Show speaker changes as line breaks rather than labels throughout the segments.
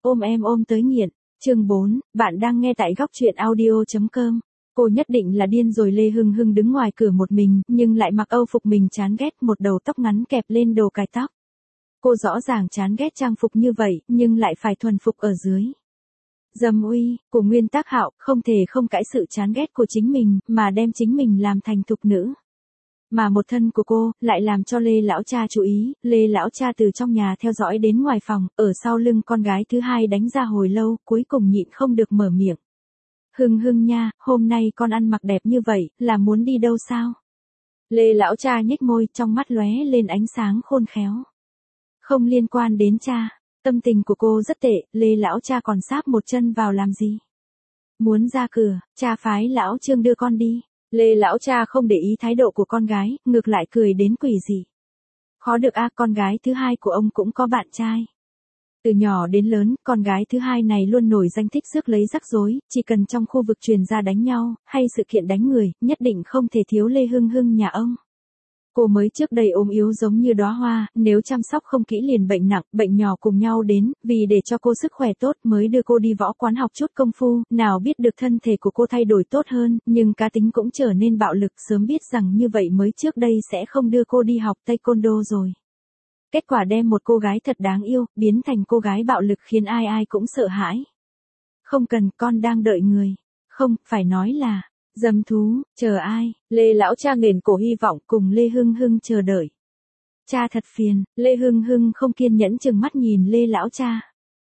Ôm em ôm tới nghiện. Chương 4, bạn đang nghe tại góc truyện audio.com. Cô nhất định là điên rồi. Lê Hưng Hưng đứng ngoài cửa một mình, nhưng lại mặc âu phục mình chán ghét, một đầu tóc ngắn kẹp lên đồ cài tóc. Cô rõ ràng chán ghét trang phục như vậy, nhưng lại phải thuần phục ở dưới. Dâm uy của Nguyên Tắc Hạo không thể không cãi sự chán ghét của chính mình, mà đem chính mình làm thành thục nữ. Mà một thân của cô, lại làm cho Lê lão cha chú ý. Lê lão cha từ trong nhà theo dõi đến ngoài phòng, ở sau lưng con gái thứ hai đánh ra hồi lâu, cuối cùng nhịn không được mở miệng. Hưng Hưng nha, hôm nay con ăn mặc đẹp như vậy, là muốn đi đâu sao? Lê lão cha nhếch môi, trong mắt lóe lên ánh sáng khôn khéo. Không liên quan đến cha, tâm tình của cô rất tệ. Lê lão cha còn sáp một chân vào làm gì? Muốn ra cửa, cha phái lão Trương đưa con đi. Lê lão cha không để ý thái độ của con gái, ngược lại cười đến quỷ dị. Khó được a, con gái thứ hai của ông cũng có bạn trai. Từ nhỏ đến lớn, con gái thứ hai này luôn nổi danh thích rước lấy rắc rối, chỉ cần trong khu vực truyền ra đánh nhau, hay sự kiện đánh người, nhất định không thể thiếu Lê Hưng Hưng nhà ông. Cô mới trước đây ốm yếu giống như đóa hoa, nếu chăm sóc không kỹ liền bệnh nặng, bệnh nhỏ cùng nhau đến, vì để cho cô sức khỏe tốt mới đưa cô đi võ quán học chút công phu, nào biết được thân thể của cô thay đổi tốt hơn, nhưng cá tính cũng trở nên bạo lực, sớm biết rằng như vậy mới trước đây sẽ không đưa cô đi học taekwondo rồi. Kết quả đem một cô gái thật đáng yêu, biến thành cô gái bạo lực khiến ai ai cũng sợ hãi. Không cần, con đang đợi người. Không, phải nói là dâm thú, chờ ai? Lê lão cha nghển cổ hy vọng cùng Lê Hưng Hưng chờ đợi. Cha thật phiền. Lê Hưng Hưng không kiên nhẫn chừng mắt nhìn Lê lão cha.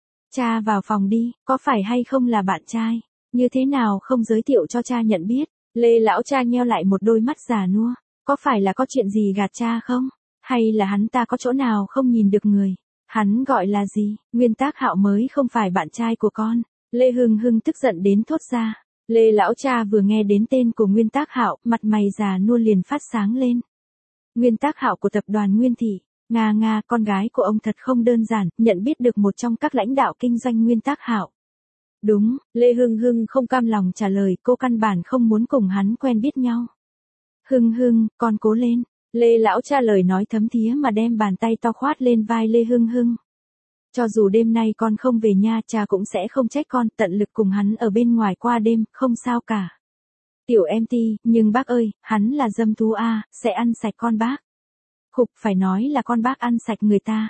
Cha vào phòng đi, có phải hay không là bạn trai? Như thế nào không giới thiệu cho cha nhận biết? Lê lão cha nheo lại một đôi mắt già nua. Có phải là có chuyện gì gạt cha không? Hay là hắn ta có chỗ nào không nhìn được người? Hắn gọi là gì? Nguyên Tắc Hạo mới không phải bạn trai của con. Lê Hưng Hưng tức giận đến thốt ra. Lê lão cha vừa nghe đến tên của Nguyên Tắc Hạo, mặt mày già nua liền phát sáng lên. Nguyên Tắc Hạo của tập đoàn Nguyên Thị. Nga, con gái của ông thật không đơn giản, nhận biết được một trong các lãnh đạo kinh doanh Nguyên Tắc Hạo. Đúng, Lê Hưng Hưng không cam lòng trả lời, cô căn bản không muốn cùng hắn quen biết nhau. Hưng Hưng, con cố lên. Lê lão cha lời nói thấm thía mà đem bàn tay to khoát lên vai Lê Hưng Hưng. Cho dù đêm nay con không về nha, cha cũng sẽ không trách con, tận lực cùng hắn ở bên ngoài qua đêm, không sao cả. Tiểu em Ti, nhưng bác ơi, hắn là dâm thú a, sẽ ăn sạch con bác. Khục, phải nói là con bác ăn sạch người ta.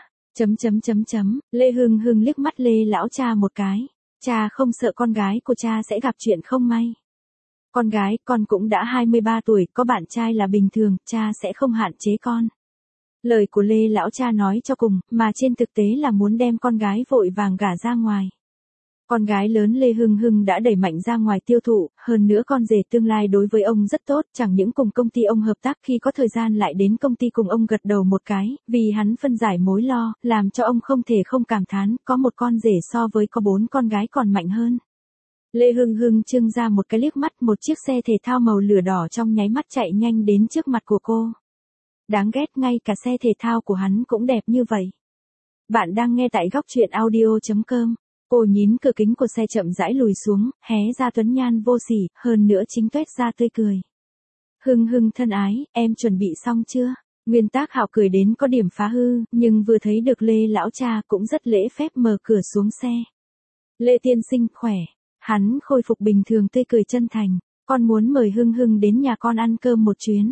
Lê Hưng Hưng liếc mắt Lê lão cha một cái. Cha không sợ con gái của cha sẽ gặp chuyện không may. Con gái, con cũng đã 23 tuổi, có bạn trai là bình thường, cha sẽ không hạn chế con. Lời của Lê lão cha nói cho cùng, mà trên thực tế là muốn đem con gái vội vàng gả ra ngoài. Con gái lớn Lê Hưng Hưng đã đẩy mạnh ra ngoài tiêu thụ, hơn nữa con rể tương lai đối với ông rất tốt, chẳng những cùng công ty ông hợp tác, khi có thời gian lại đến công ty cùng ông gật đầu một cái, vì hắn phân giải mối lo, làm cho ông không thể không cảm thán, có một con rể so với có 4 con gái còn mạnh hơn. Lê Hưng Hưng trưng ra một cái liếc mắt, một chiếc xe thể thao màu lửa đỏ trong nháy mắt chạy nhanh đến trước mặt của cô. Đáng ghét, ngay cả xe thể thao của hắn cũng đẹp như vậy. Bạn đang nghe tại góc truyện audio.com. Cô nhín cửa kính của xe chậm rãi lùi xuống, hé ra tuấn nhan vô sỉ, hơn nữa chính tuét ra tươi cười. Hưng Hưng thân ái, em chuẩn bị xong chưa? Nguyên Tắc Hạo cười đến có điểm phá hư, nhưng vừa thấy được Lê lão cha cũng rất lễ phép mở cửa xuống xe. Lê tiên sinh, khỏe. Hắn khôi phục bình thường tươi cười chân thành. Con muốn mời Hưng Hưng đến nhà con ăn cơm một chuyến.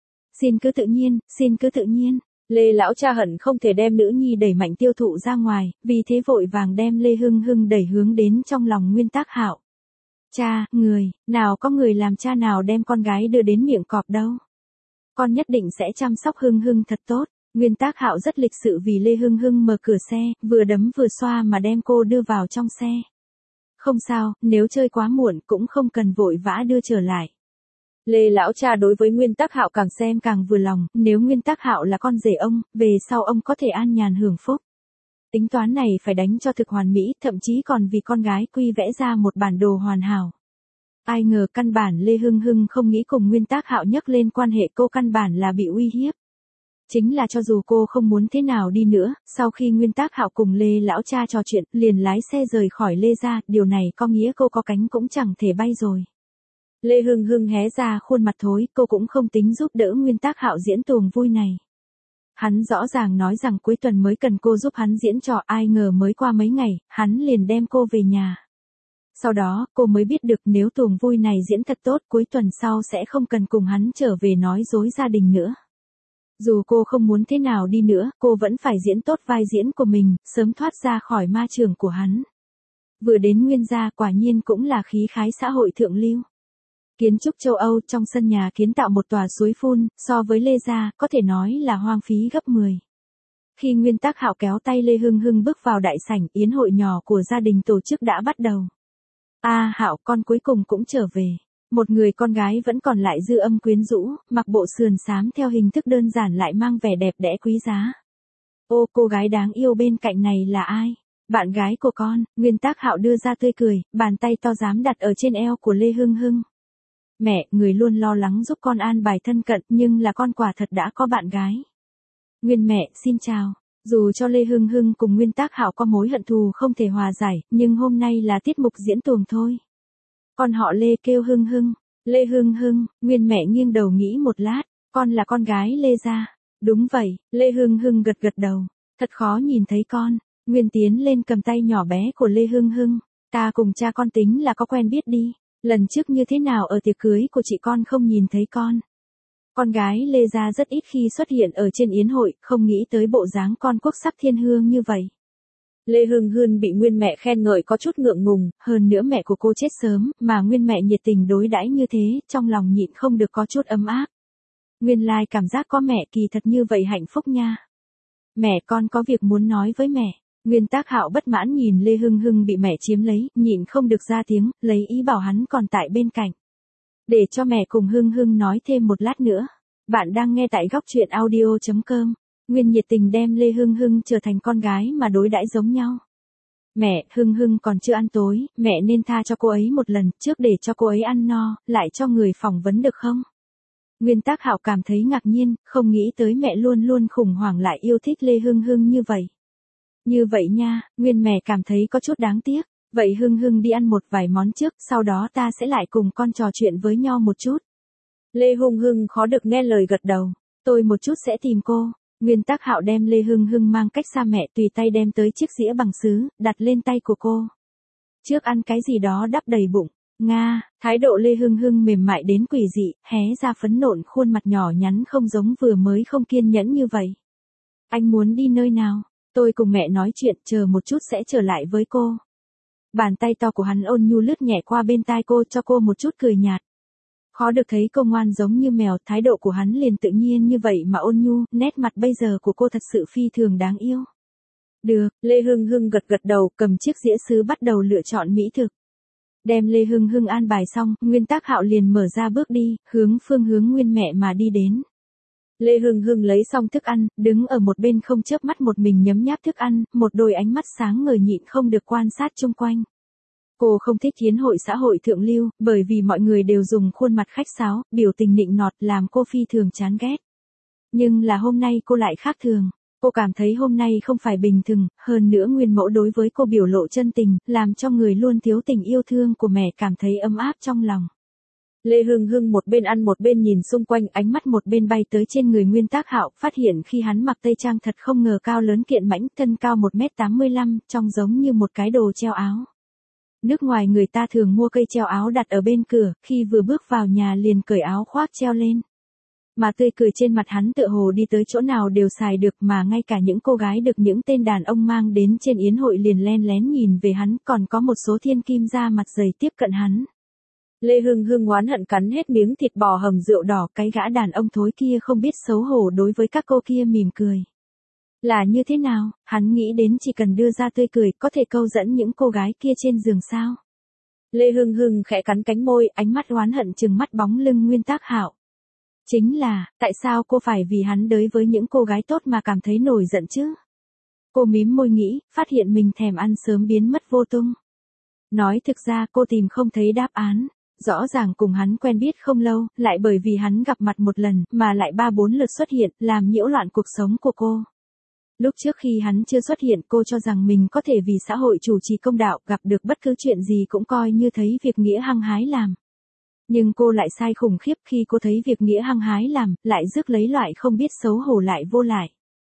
Xin cứ tự nhiên, xin cứ tự nhiên. Lê lão cha hận không thể đem nữ nhi đẩy mạnh tiêu thụ ra ngoài, vì thế vội vàng đem Lê Hưng Hưng đẩy hướng đến trong lòng Nguyên Tắc Hạo. Cha, nào có người làm cha nào đem con gái đưa đến miệng cọp đâu. Con nhất định sẽ chăm sóc Hưng Hưng thật tốt. Nguyên Tắc Hạo rất lịch sự vì Lê Hưng Hưng mở cửa xe, vừa đấm vừa xoa mà đem cô đưa vào trong xe. Không sao, nếu chơi quá muộn cũng không cần vội vã đưa trở lại. Lê lão cha đối với Nguyên Tắc Hạo càng xem càng vừa lòng, nếu Nguyên Tắc Hạo là con rể ông, về sau ông có thể an nhàn hưởng phúc. Tính toán này phải đánh cho thực hoàn mỹ, thậm chí còn vì con gái quy vẽ ra một bản đồ hoàn hảo. Ai ngờ căn bản Lê Hưng Hưng không nghĩ cùng Nguyên Tắc Hạo nhắc lên quan hệ, cô căn bản là bị uy hiếp. Chính là cho dù cô không muốn thế nào đi nữa, sau khi Nguyên Tắc Hạo cùng Lê lão cha trò chuyện, liền lái xe rời khỏi Lê gia, điều này có nghĩa cô có cánh cũng chẳng thể bay rồi. Lê Hưng Hưng hé ra khuôn mặt thối, cô cũng không tính giúp đỡ Nguyên Tắc Hạo diễn tuồng vui này. Hắn rõ ràng nói rằng cuối tuần mới cần cô giúp hắn diễn trò, ai ngờ mới qua mấy ngày, hắn liền đem cô về nhà. Sau đó, cô mới biết được nếu tuồng vui này diễn thật tốt, cuối tuần sau sẽ không cần cùng hắn trở về nói dối gia đình nữa. Dù cô không muốn thế nào đi nữa, cô vẫn phải diễn tốt vai diễn của mình, sớm thoát ra khỏi ma trường của hắn. Vừa đến Nguyên gia quả nhiên cũng là khí khái xã hội thượng lưu. Kiến trúc châu Âu, trong sân nhà kiến tạo một tòa suối phun, so với Lê gia, có thể nói là hoang phí gấp 10. Khi Nguyên Tắc Hạo kéo tay Lê Hưng Hưng bước vào đại sảnh, yến hội nhỏ của gia đình tổ chức đã bắt đầu. Hạo, con cuối cùng cũng trở về. Một người con gái vẫn còn lại dư âm quyến rũ, mặc bộ sườn xám theo hình thức đơn giản lại mang vẻ đẹp đẽ quý giá. Ô, cô gái đáng yêu bên cạnh này là ai? Bạn gái của con. Nguyên Tắc Hạo đưa ra tươi cười, bàn tay to dám đặt ở trên eo của Lê Hưng Hưng. Mẹ, người luôn lo lắng giúp con an bài thân cận, nhưng là con quả thật đã có bạn gái. Nguyên mẹ, xin chào. Dù cho Lê Hưng Hưng cùng Nguyên Tắc Hạo có mối hận thù không thể hòa giải, nhưng hôm nay là tiết mục diễn tuồng thôi. Con họ Lê kêu Hưng Hưng. Lê Hưng Hưng. Nguyên mẹ nghiêng đầu nghĩ một lát, con là con gái Lê gia. Đúng vậy, Lê Hưng Hưng gật gật đầu. Thật khó nhìn thấy con. Nguyên tiến lên cầm tay nhỏ bé của Lê Hưng Hưng. Ta cùng cha con tính là có quen biết đi. Lần trước như thế nào ở tiệc cưới của chị con không nhìn thấy con. Con gái Lê gia rất ít khi xuất hiện ở trên yến hội, không nghĩ tới bộ dáng con quốc sắc thiên hương như vậy. Lê Hưng Hưng bị Nguyên mẹ khen ngợi có chút ngượng ngùng, hơn nữa mẹ của cô chết sớm, mà Nguyên mẹ nhiệt tình đối đãi như thế, trong lòng nhịn không được có chút ấm áp. Nguyên lai cảm giác có mẹ kỳ thật như vậy hạnh phúc nha. Mẹ, con có việc muốn nói với mẹ. Nguyên Tắc Hạo bất mãn nhìn Lê Hưng Hưng bị mẹ chiếm lấy, nhịn không được ra tiếng, lấy ý bảo hắn còn tại bên cạnh. Để cho mẹ cùng Hưng Hưng nói thêm một lát nữa. Bạn đang nghe tại góc truyện audio.com. Nguyên nhiệt tình đem Lê Hưng Hưng trở thành con gái mà đối đãi giống nhau. Mẹ, Hưng Hưng còn chưa ăn tối, mẹ nên tha cho cô ấy một lần, trước để cho cô ấy ăn no, lại cho người phỏng vấn được không? Nguyên Tắc Hạo cảm thấy ngạc nhiên, không nghĩ tới mẹ luôn luôn khủng hoảng lại yêu thích Lê Hưng Hưng như vậy. Như vậy nha, Nguyên mẹ cảm thấy có chút đáng tiếc. Vậy Hưng Hưng đi ăn một vài món trước, sau đó ta sẽ lại cùng con trò chuyện với nhau một chút. Lê Hưng Hưng khó được nghe lời gật đầu. Tôi một chút sẽ tìm cô. Nguyên Tắc Hạo đem Lê Hưng Hưng mang cách xa mẹ, tùy tay đem tới chiếc dĩa bằng sứ, đặt lên tay của cô. Trước ăn cái gì đó đắp đầy bụng. Nga, thái độ Lê Hưng Hưng mềm mại đến quỷ dị, hé ra phấn nộn khuôn mặt nhỏ nhắn không giống vừa mới không kiên nhẫn như vậy. Anh muốn đi nơi nào? Tôi cùng mẹ nói chuyện, chờ một chút sẽ trở lại với cô. Bàn tay to của hắn ôn nhu lướt nhẹ qua bên tai cô, cho cô một chút cười nhạt. Khó được thấy cô ngoan giống như mèo, thái độ của hắn liền tự nhiên như vậy mà ôn nhu, nét mặt bây giờ của cô thật sự phi thường đáng yêu. Được, Lê Hưng Hưng gật gật đầu, cầm chiếc dĩa sứ bắt đầu lựa chọn mỹ thực. Đem Lê Hưng Hưng an bài xong, Nguyên Tắc Hạo liền mở ra bước đi, hướng phương hướng Nguyên mẹ mà đi đến. Lê Hưng Hưng lấy xong thức ăn, đứng ở một bên không chớp mắt một mình nhấm nháp thức ăn, một đôi ánh mắt sáng ngời nhịn không được quan sát chung quanh. Cô không thích yến hội xã hội thượng lưu, bởi vì mọi người đều dùng khuôn mặt khách sáo, biểu tình nịnh nọt làm cô phi thường chán ghét. Nhưng là hôm nay cô lại khác thường. Cô cảm thấy hôm nay không phải bình thường, hơn nữa Nguyên mẫu đối với cô biểu lộ chân tình, làm cho người luôn thiếu tình yêu thương của mẹ cảm thấy ấm áp trong lòng. Lê Hưng Hưng một bên ăn một bên nhìn xung quanh, ánh mắt một bên bay tới trên người Nguyên Tắc Hạo, phát hiện khi hắn mặc tây trang thật không ngờ cao lớn kiện mãnh, thân cao 1m85, trông giống như một cái đồ treo áo. Nước ngoài người ta thường mua cây treo áo đặt ở bên cửa, khi vừa bước vào nhà liền cởi áo khoác treo lên. Mà tươi cười trên mặt hắn tựa hồ đi tới chỗ nào đều xài được, mà ngay cả những cô gái được những tên đàn ông mang đến trên yến hội liền len lén nhìn về hắn, còn có một số thiên kim da mặt dày tiếp cận hắn. Lê Hưng Hưng oán hận cắn hết miếng thịt bò hầm rượu đỏ, cái gã đàn ông thối kia không biết xấu hổ đối với các cô kia mỉm cười. Là như thế nào, hắn nghĩ đến chỉ cần đưa ra tươi cười có thể câu dẫn những cô gái kia trên giường sao. Lê Hưng Hưng khẽ cắn cánh môi, ánh mắt oán hận trừng mắt bóng lưng Nguyên Tắc Hạo. Chính là, tại sao cô phải vì hắn đối với những cô gái tốt mà cảm thấy nổi giận chứ? Cô mím môi nghĩ, phát hiện mình thèm ăn sớm biến mất vô tung. Nói thực ra cô tìm không thấy đáp án. Rõ ràng cùng hắn quen biết không lâu, lại bởi vì hắn gặp mặt một lần, mà lại 3-4 lượt xuất hiện, làm nhiễu loạn cuộc sống của cô. Lúc trước khi hắn chưa xuất hiện, cô cho rằng mình có thể vì xã hội chủ trì công đạo, gặp được bất cứ chuyện gì cũng coi như thấy việc nghĩa hăng hái làm. Nhưng cô lại sai khủng khiếp khi cô thấy việc nghĩa hăng hái làm, lại rước lấy loại không biết xấu hổ lại vô lại.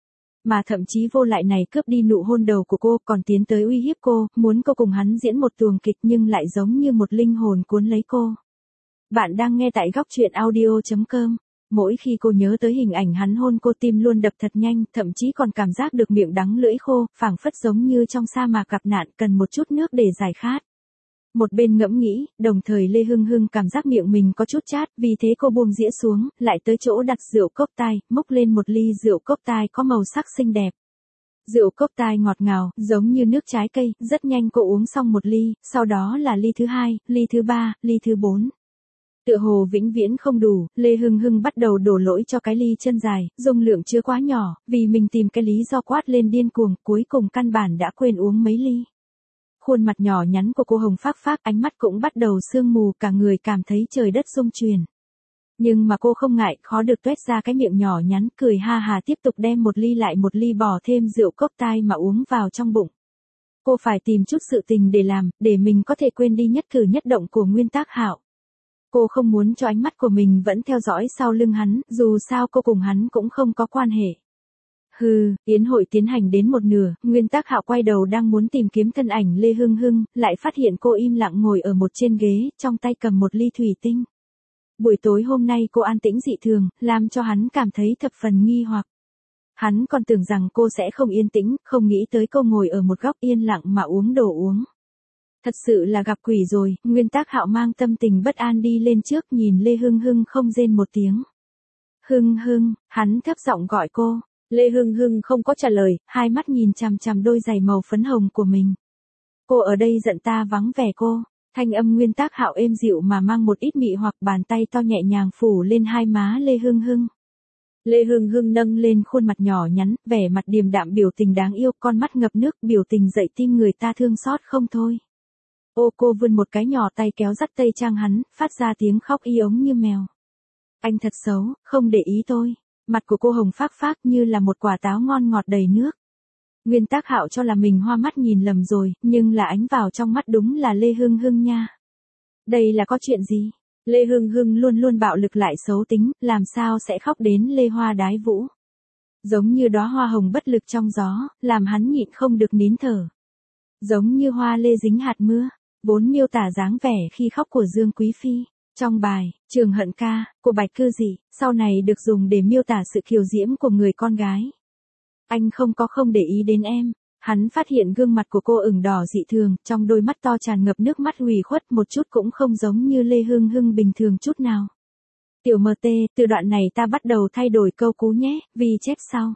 Mà thậm chí vô lại này cướp đi nụ hôn đầu của cô, còn tiến tới uy hiếp cô, muốn cô cùng hắn diễn một tuồng kịch nhưng lại giống như một linh hồn cuốn lấy cô. Bạn đang nghe tại góc truyện audio.com. Mỗi khi cô nhớ tới hình ảnh hắn hôn cô, tim luôn đập thật nhanh, thậm chí còn cảm giác được miệng đắng lưỡi khô, phảng phất giống như trong sa mạc gặp nạn cần một chút nước để giải khát. Một bên ngẫm nghĩ, đồng thời Lê Hưng Hưng cảm giác miệng mình có chút chát, vì thế cô buông dĩa xuống, lại tới chỗ đặt rượu cốc tai, múc lên một ly rượu cốc tai có màu sắc xinh đẹp. Rượu cốc tai ngọt ngào, giống như nước trái cây, rất nhanh cô uống xong một ly, sau đó là ly thứ hai, ly thứ ba, ly thứ bốn. Tựa hồ vĩnh viễn không đủ, Lê Hưng Hưng bắt đầu đổ lỗi cho cái ly chân dài, dung lượng chưa quá nhỏ, vì mình tìm cái lý do quát lên điên cuồng, cuối cùng căn bản đã quên uống mấy ly. Khuôn mặt nhỏ nhắn của cô hồng phác phác, ánh mắt cũng bắt đầu sương mù, cả người cảm thấy trời đất rung chuyển. Nhưng mà cô không ngại, khó được tuét ra cái miệng nhỏ nhắn, cười ha hà tiếp tục đem một ly lại một ly bỏ thêm rượu cốc tai mà uống vào trong bụng. Cô phải tìm chút sự tình để làm, để mình có thể quên đi nhất cử nhất động của Nguyên Tác Hạo. Cô không muốn cho ánh mắt của mình vẫn theo dõi sau lưng hắn, dù sao cô cùng hắn cũng không có quan hệ. Yến hội tiến hành đến một nửa, Nguyên Tác Hạo quay đầu đang muốn tìm kiếm thân ảnh Lê Hưng Hưng, lại phát hiện cô im lặng ngồi ở một trên ghế, trong tay cầm một ly thủy tinh. Buổi tối hôm nay cô an tĩnh dị thường, làm cho hắn cảm thấy thập phần nghi hoặc. Hắn còn tưởng rằng cô sẽ không yên tĩnh, không nghĩ tới cô ngồi ở một góc yên lặng mà uống đồ uống. Thật sự là gặp quỷ rồi, Nguyên Tác Hạo mang tâm tình bất an đi lên trước, nhìn Lê Hưng Hưng không rên một tiếng. Hưng Hưng, hắn thấp giọng gọi cô. Lê Hưng Hưng không có trả lời, hai mắt nhìn chằm chằm đôi giày màu phấn hồng của mình. Cô ở đây giận ta vắng vẻ cô. Thanh âm Nguyên Tác Hạo êm dịu mà mang một ít mị hoặc, bàn tay to nhẹ nhàng phủ lên hai má Lê Hưng Hưng. Lê Hưng Hưng nâng lên khuôn mặt nhỏ nhắn, vẻ mặt điềm đạm, biểu tình đáng yêu, con mắt ngập nước, biểu tình dậy tim người ta thương xót không thôi. Cô vươn một cái nhỏ tay kéo dắt tây trang hắn, phát ra tiếng khóc y ống như mèo. Anh thật xấu, không để ý tôi. Mặt của cô hồng phác phác như là một quả táo ngon ngọt đầy nước. Nguyên Tác Hạo cho là mình hoa mắt nhìn lầm rồi, nhưng là ánh vào trong mắt đúng là Lê Hưng Hưng nha. Đây là có chuyện gì? Lê Hưng Hưng luôn luôn bạo lực lại xấu tính, làm sao sẽ khóc đến lê hoa đái vũ. Giống như đóa hoa hồng bất lực trong gió, làm hắn nhịn không được nín thở. Giống như hoa lê dính hạt mưa, vốn miêu tả dáng vẻ khi khóc của Dương Quý Phi. Trong bài, Trường Hận Ca, của Bạch Cư Dị, sau này được dùng để miêu tả sự kiều diễm của người con gái. Anh không để ý đến em. Hắn phát hiện gương mặt của cô ửng đỏ dị thường, trong đôi mắt to tràn ngập nước mắt ủy khuất, một chút cũng không giống như Lê Hưng Hưng bình thường chút nào. Tiểu MT, từ đoạn này ta bắt đầu thay đổi câu cú nhé, vì chép sau.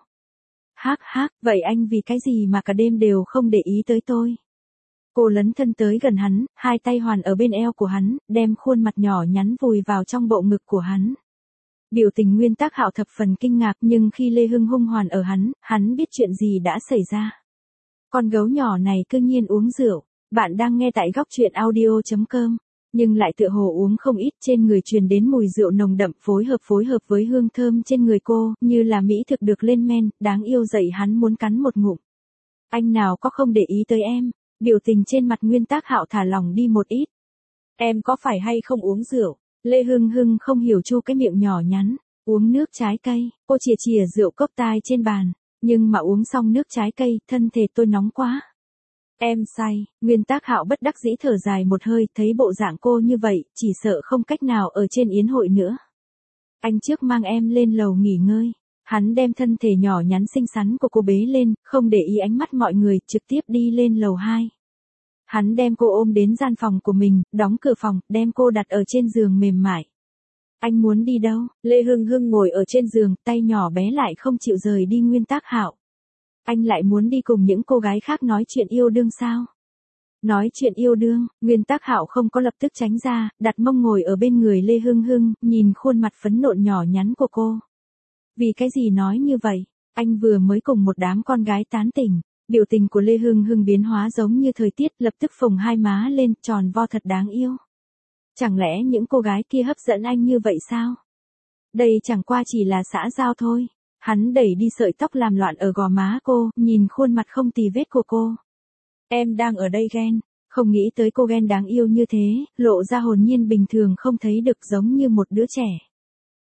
Vậy anh vì cái gì mà cả đêm đều không để ý tới tôi? Cô lấn thân tới gần hắn, hai tay hoàn ở bên eo của hắn, đem khuôn mặt nhỏ nhắn vùi vào trong bộ ngực của hắn. Biểu tình Nguyên Tác Hạo thập phần kinh ngạc, nhưng khi Lê Hưng Hung hoàn ở hắn biết chuyện gì đã xảy ra. Con gấu nhỏ này cư nhiên uống rượu. Bạn đang nghe tại góc truyện audio.com. Nhưng lại tựa hồ uống không ít, trên người truyền đến mùi rượu nồng đậm, phối hợp với hương thơm trên người cô, như là mỹ thực được lên men, đáng yêu dậy hắn muốn cắn một ngụm. Anh nào có không để ý tới em? Biểu tình trên mặt Nguyên Tác Hạo thả lỏng đi một ít. Em có phải hay không uống rượu? Lê Hưng Hưng không hiểu chu cái miệng nhỏ nhắn. Uống nước trái cây, cô chìa rượu cốc tai trên bàn. Nhưng mà uống xong nước trái cây, thân thể tôi nóng quá. Em say, Nguyên Tác Hạo bất đắc dĩ thở dài một hơi, thấy bộ dạng cô như vậy, chỉ sợ không cách nào ở trên yến hội nữa. Anh trước mang em lên lầu nghỉ ngơi. Hắn đem thân thể nhỏ nhắn xinh xắn của cô bế lên, không để ý ánh mắt mọi người, trực tiếp đi lên lầu 2. Hắn đem cô ôm đến gian phòng của mình, đóng cửa phòng, đem cô đặt ở trên giường mềm mại. Anh muốn đi đâu? Lê Hưng Hưng ngồi ở trên giường, tay nhỏ bé lại không chịu rời đi Nguyên Tác Hạo. Anh lại muốn đi cùng những cô gái khác nói chuyện yêu đương sao? Nói chuyện yêu đương, Nguyên Tác Hạo không có lập tức tránh ra, đặt mông ngồi ở bên người Lê Hưng Hưng, nhìn khuôn mặt phấn nộn nhỏ nhắn của cô. Vì cái gì nói như vậy? Anh vừa mới cùng một đám con gái tán tỉnh. Biểu tình của Lê Hưng Hưng biến hóa giống như thời tiết, lập tức phồng hai má lên, tròn vo thật đáng yêu. Chẳng lẽ những cô gái kia hấp dẫn anh như vậy sao? Đây chẳng qua chỉ là xã giao thôi. Hắn đẩy đi sợi tóc làm loạn ở gò má cô, nhìn khuôn mặt không tì vết của cô. Em đang ở đây ghen, không nghĩ tới cô ghen đáng yêu như thế, lộ ra hồn nhiên bình thường không thấy được, giống như một đứa trẻ.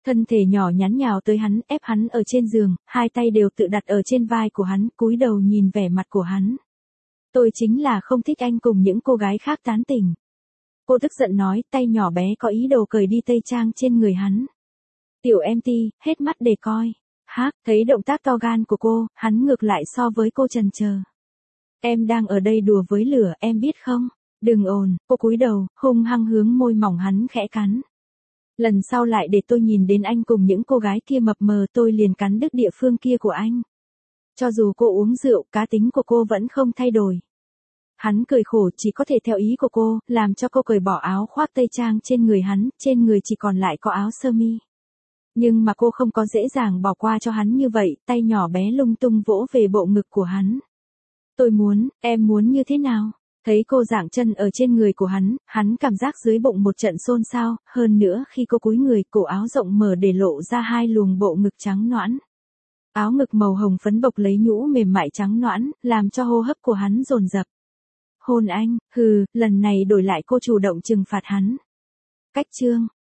Thân thể nhỏ nhắn nhào tới hắn, ép hắn ở trên giường, hai tay đều tự đặt ở trên vai của hắn, cúi đầu nhìn vẻ mặt của hắn. Tôi chính là không thích anh cùng những cô gái khác tán tỉnh. Cô tức giận nói, tay nhỏ bé có ý đồ cởi đi tây trang trên người hắn. Tiểu em Ti, hết mắt để coi. Thấy động tác to gan của cô, hắn ngược lại so với cô chần chờ. Em đang ở đây đùa với lửa, em biết không? Đừng ồn, cô cúi đầu, hung hăng hướng môi mỏng hắn khẽ cắn. Lần sau lại để tôi nhìn đến anh cùng những cô gái kia mập mờ tôi liền cắn đứt địa phương kia của anh. Cho dù cô uống rượu, cá tính của cô vẫn không thay đổi. Hắn cười khổ, chỉ có thể theo ý của cô, làm cho cô cởi bỏ áo khoác tây trang trên người hắn, trên người chỉ còn lại có áo sơ mi. Nhưng mà cô không có dễ dàng bỏ qua cho hắn như vậy, tay nhỏ bé lung tung vỗ về bộ ngực của hắn. Tôi muốn, em muốn như thế nào? Thấy cô dạng chân ở trên người của hắn cảm giác dưới bụng một trận xôn xao, hơn nữa khi cô cúi người, cổ áo rộng mở để lộ ra hai luồng bộ ngực trắng nõn. Áo ngực màu hồng phấn bộc lấy nhũ mềm mại trắng nõn, làm cho hô hấp của hắn dồn dập. Hôn anh, lần này đổi lại cô chủ động trừng phạt hắn. Cách chương